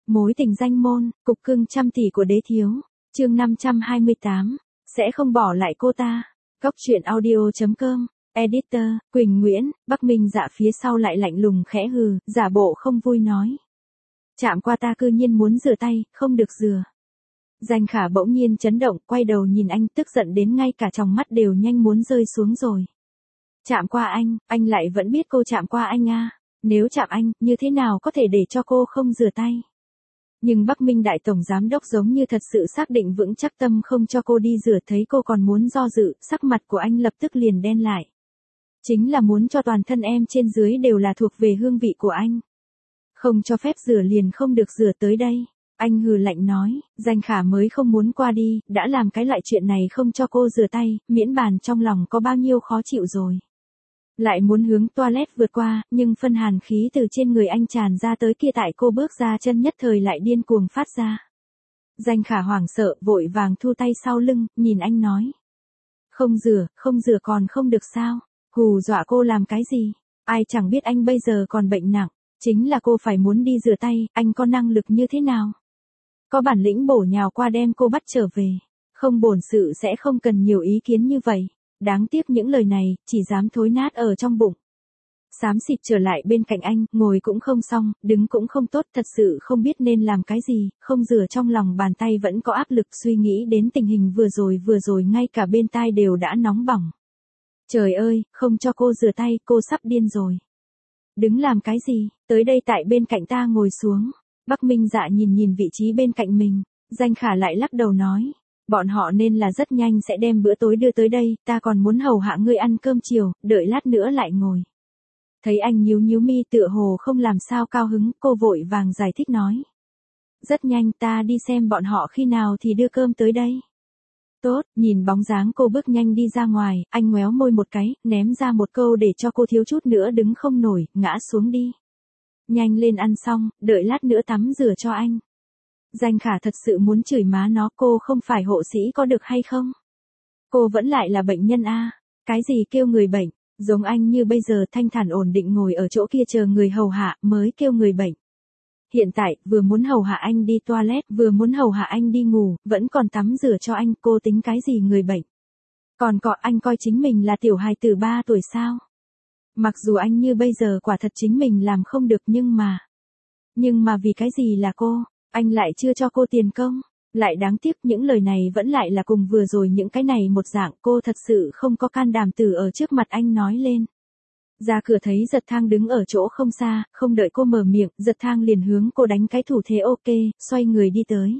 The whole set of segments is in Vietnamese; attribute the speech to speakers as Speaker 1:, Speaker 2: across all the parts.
Speaker 1: Mối tình danh môn, cục cưng trăm tỷ của đế thiếu. Chương 528. Sẽ không bỏ lại cô ta. Góc truyện audio.com. Editor, Quỳnh Nguyễn. Bắc Minh Dạ phía sau lại lạnh lùng khẽ hừ, giả bộ không vui nói. Chạm qua ta cư nhiên muốn rửa tay, không được rửa. Danh Khả bỗng nhiên chấn động, quay đầu nhìn anh, tức giận đến ngay cả tròng mắt đều nhanh muốn rơi xuống rồi. Chạm qua anh lại vẫn biết cô chạm qua anh à? Nếu chạm anh, như thế nào có thể để cho cô không rửa tay? Nhưng Bắc Minh đại tổng giám đốc giống như thật sự xác định vững chắc tâm không cho cô đi rửa, thấy cô còn muốn do dự, sắc mặt của anh lập tức liền đen lại. Chính là muốn cho toàn thân em trên dưới đều là thuộc về hương vị của anh. Không cho phép rửa liền không được rửa tới đây. Anh hừ lạnh nói, Danh Khả mới không muốn qua đi, đã làm cái loại chuyện này không cho cô rửa tay, miễn bàn trong lòng có bao nhiêu khó chịu rồi. Lại muốn hướng toilet vượt qua, nhưng phân hàn khí từ trên người anh tràn ra tới kia tại cô bước ra chân nhất thời lại điên cuồng phát ra. Danh Khả hoảng sợ, vội vàng thu tay sau lưng, nhìn anh nói. Không rửa còn không được sao? Hù dọa cô làm cái gì? Ai chẳng biết anh bây giờ còn bệnh nặng, chính là cô phải muốn đi rửa tay, anh có năng lực như thế nào? Có bản lĩnh bổ nhào qua đem cô bắt trở về, không bổn sự sẽ không cần nhiều ý kiến như vậy. Đáng tiếc những lời này, chỉ dám thối nát ở trong bụng. Xám xịt trở lại bên cạnh anh, ngồi cũng không xong, đứng cũng không tốt, thật sự không biết nên làm cái gì, không rửa trong lòng bàn tay vẫn có áp lực, suy nghĩ đến tình hình vừa rồi ngay cả bên tai đều đã nóng bỏng. Trời ơi, không cho cô rửa tay, cô sắp điên rồi. Đứng làm cái gì, tới đây tại bên cạnh ta ngồi xuống. Bắc Minh Dạ nhìn vị trí bên cạnh mình, Danh Khả lại lắc đầu nói. Bọn họ nên là rất nhanh sẽ đem bữa tối đưa tới đây, ta còn muốn hầu hạ ngươi ăn cơm chiều, đợi lát nữa lại ngồi. Thấy anh nhíu mi tựa hồ không làm sao cao hứng, cô vội vàng giải thích nói. Rất nhanh ta đi xem bọn họ khi nào thì đưa cơm tới đây. Tốt, nhìn bóng dáng cô bước nhanh đi ra ngoài, anh ngoéo môi một cái, ném ra một câu để cho cô thiếu chút nữa đứng không nổi, ngã xuống đi. Nhanh lên ăn xong, đợi lát nữa tắm rửa cho anh. Danh Khả thật sự muốn chửi má nó, cô không phải hộ sĩ có được hay không? Cô vẫn lại là bệnh nhân a. Cái gì kêu người bệnh, giống anh như bây giờ thanh thản ổn định ngồi ở chỗ kia chờ người hầu hạ mới kêu người bệnh. Hiện tại, vừa muốn hầu hạ anh đi toilet, vừa muốn hầu hạ anh đi ngủ, vẫn còn tắm rửa cho anh, cô tính cái gì người bệnh? Còn anh coi chính mình là tiểu hài tử 3 tuổi sao? Mặc dù anh như bây giờ quả thật chính mình làm không được nhưng mà vì cái gì là cô? Anh lại chưa cho cô tiền công, lại đáng tiếc những lời này vẫn lại là cùng vừa rồi những cái này một dạng, cô thật sự không có can đảm từ ở trước mặt anh nói lên. Ra cửa thấy Giật Thang đứng ở chỗ không xa, không đợi cô mở miệng, Giật Thang liền hướng cô đánh cái thủ thế ok, xoay người đi tới.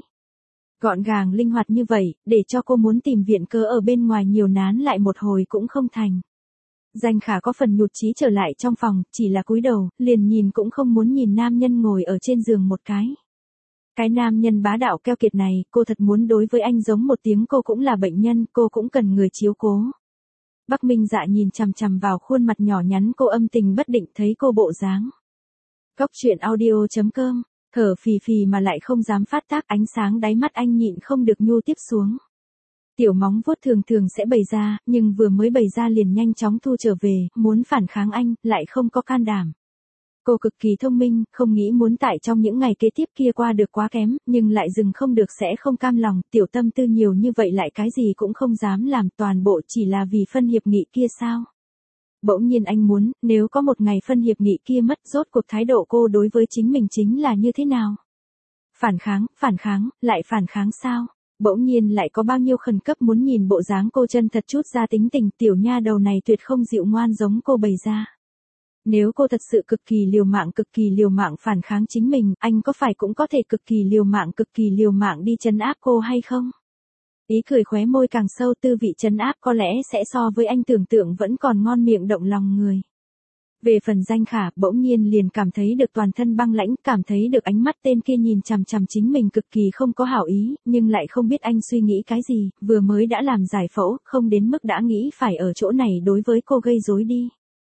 Speaker 1: Gọn gàng linh hoạt như vậy, để cho cô muốn tìm viện cớ ở bên ngoài nhiều nán lại một hồi cũng không thành. Danh Khả có phần nhụt chí trở lại trong phòng, chỉ là cúi đầu, liền nhìn cũng không muốn nhìn nam nhân ngồi ở trên giường một cái. Cái nam nhân bá đạo keo kiệt này, cô thật muốn đối với anh giống một tiếng, cô cũng là bệnh nhân, cô cũng cần người chiếu cố. Bắc Minh Dạ nhìn chằm chằm vào khuôn mặt nhỏ nhắn cô, âm tình bất định thấy cô bộ dáng. Góc truyện audio.com, thở phì phì mà lại không dám phát tác, ánh sáng đáy mắt anh nhịn không được nhu tiếp xuống. Tiểu móng vuốt thường sẽ bày ra, nhưng vừa mới bày ra liền nhanh chóng thu trở về, muốn phản kháng anh, lại không có can đảm. Cô cực kỳ thông minh, không nghĩ muốn tại trong những ngày kế tiếp kia qua được quá kém, nhưng lại dừng không được sẽ không cam lòng, tiểu tâm tư nhiều như vậy lại cái gì cũng không dám làm, toàn bộ chỉ là vì phân hiệp nghị kia sao? Bỗng nhiên anh muốn, nếu có một ngày phân hiệp nghị kia mất, rốt cuộc thái độ cô đối với chính mình chính là như thế nào? Phản kháng, lại phản kháng sao? Bỗng nhiên lại có bao nhiêu khẩn cấp muốn nhìn bộ dáng cô chân thật chút ra tính tình, tiểu nha đầu này tuyệt không dịu ngoan giống cô bày ra. Nếu cô thật sự cực kỳ liều mạng phản kháng chính mình, anh có phải cũng có thể cực kỳ liều mạng đi trấn áp cô hay không? Ý cười khóe môi càng sâu, tư vị trấn áp có lẽ sẽ so với anh tưởng tượng vẫn còn ngon miệng động lòng người. Về phần Danh Khả, bỗng nhiên liền cảm thấy được toàn thân băng lãnh, cảm thấy được ánh mắt tên kia nhìn chằm chằm chính mình cực kỳ không có hảo ý, nhưng lại không biết anh suy nghĩ cái gì, vừa mới đã làm giải phẫu, không đến mức đã nghĩ phải ở chỗ này đối với cô gây rối đi.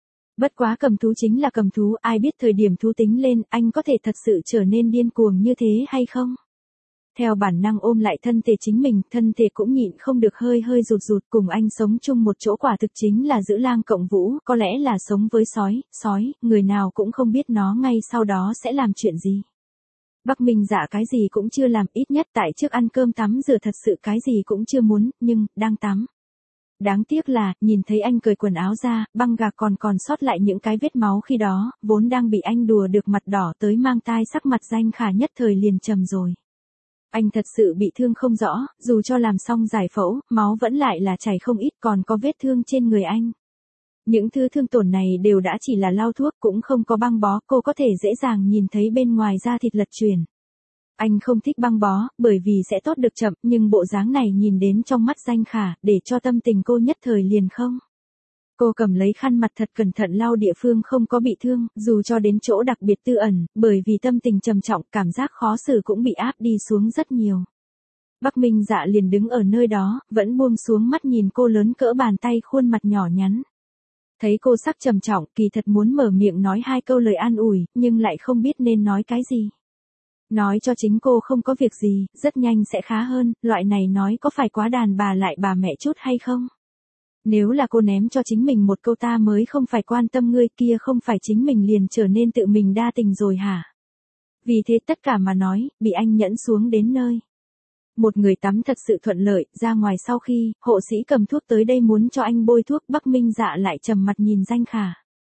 Speaker 1: Bất quá cầm thú chính là cầm thú, ai biết thời điểm thú tính lên, anh có thể thật sự trở nên điên cuồng như thế hay không? Theo bản năng ôm lại thân thể chính mình, thân thể cũng nhịn không được hơi rụt, cùng anh sống chung một chỗ quả thực chính là giữ lang cộng vũ, có lẽ là sống với sói, người nào cũng không biết nó ngay sau đó sẽ làm chuyện gì. Bắc Minh Dạ cái gì cũng chưa làm, ít nhất tại trước ăn cơm tắm rửa thật sự cái gì cũng chưa muốn, nhưng, đang tắm. Đáng tiếc là, nhìn thấy anh cởi quần áo ra, băng gạc còn sót lại những cái vết máu khi đó, vốn đang bị anh đùa được mặt đỏ tới mang tai, sắc mặt Danh Khả nhất thời liền trầm rồi. Anh thật sự bị thương không rõ, dù cho làm xong giải phẫu, máu vẫn lại là chảy không ít, còn có vết thương trên người anh. Những thứ thương tổn này đều đã chỉ là lau thuốc, cũng không có băng bó, cô có thể dễ dàng nhìn thấy bên ngoài da thịt lật chuyển. Anh không thích băng bó, bởi vì sẽ tốt được chậm, nhưng bộ dáng này nhìn đến trong mắt Danh Khả, để cho tâm tình cô nhất thời liền không. Cô cầm lấy khăn mặt thật cẩn thận lau địa phương không có bị thương, dù cho đến chỗ đặc biệt tư ẩn, bởi vì tâm tình trầm trọng, cảm giác khó xử cũng bị áp đi xuống rất nhiều. Bắc Minh Dạ liền đứng ở nơi đó, vẫn buông xuống mắt nhìn cô lớn cỡ bàn tay, khuôn mặt nhỏ nhắn. Thấy cô sắc trầm trọng, kỳ thật muốn mở miệng nói hai câu lời an ủi, nhưng lại không biết nên nói cái gì. Nói cho chính cô không có việc gì, rất nhanh sẽ khá hơn, loại này nói có phải quá đàn bà lại bà mẹ chút hay không? Nếu là cô ném cho chính mình một câu ta mới không phải quan tâm ngươi, kia không phải chính mình liền trở nên tự mình đa tình rồi hả? Vì thế tất cả mà nói, bị anh nhẫn xuống đến nơi. Một người tắm thật sự thuận lợi, ra ngoài sau khi, hộ sĩ cầm thuốc tới đây muốn cho anh bôi thuốc, Bắc Minh Dạ lại trầm mặt nhìn Danh Khả.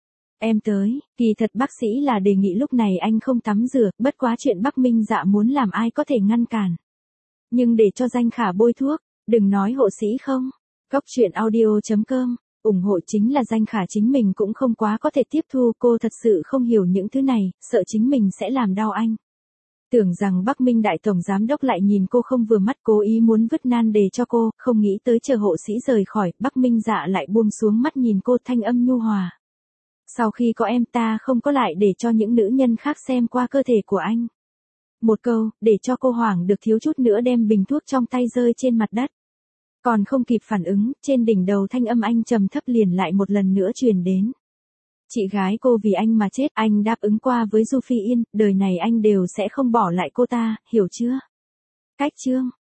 Speaker 1: Em tới, kỳ thật bác sĩ là đề nghị lúc này anh không tắm rửa, bất quá chuyện Bắc Minh Dạ muốn làm ai có thể ngăn cản. Nhưng để cho Danh Khả bôi thuốc, đừng nói hộ sĩ không. Góc truyện audio.com, ủng hộ chính là Danh Khả chính mình cũng không quá có thể tiếp thu, cô thật sự không hiểu những thứ này, sợ chính mình sẽ làm đau anh. Tưởng rằng Bắc Minh đại tổng giám đốc lại nhìn cô không vừa mắt, cố ý muốn vứt nan đề cho cô, không nghĩ tới chờ hộ sĩ rời khỏi, Bắc Minh Dạ lại buông xuống mắt nhìn cô, thanh âm nhu hòa. Sau khi có em ta không có lại để cho những nữ nhân khác xem qua cơ thể của anh. Một câu, để cho cô hoảng được thiếu chút nữa đem bình thuốc trong tay rơi trên mặt đất. Còn không kịp phản ứng, trên đỉnh đầu thanh âm anh trầm thấp liền lại một lần nữa truyền đến. Chị gái cô vì anh mà chết, anh đáp ứng qua với Du Phi Yên, đời này anh đều sẽ không bỏ lại cô ta, hiểu chưa? Cách chương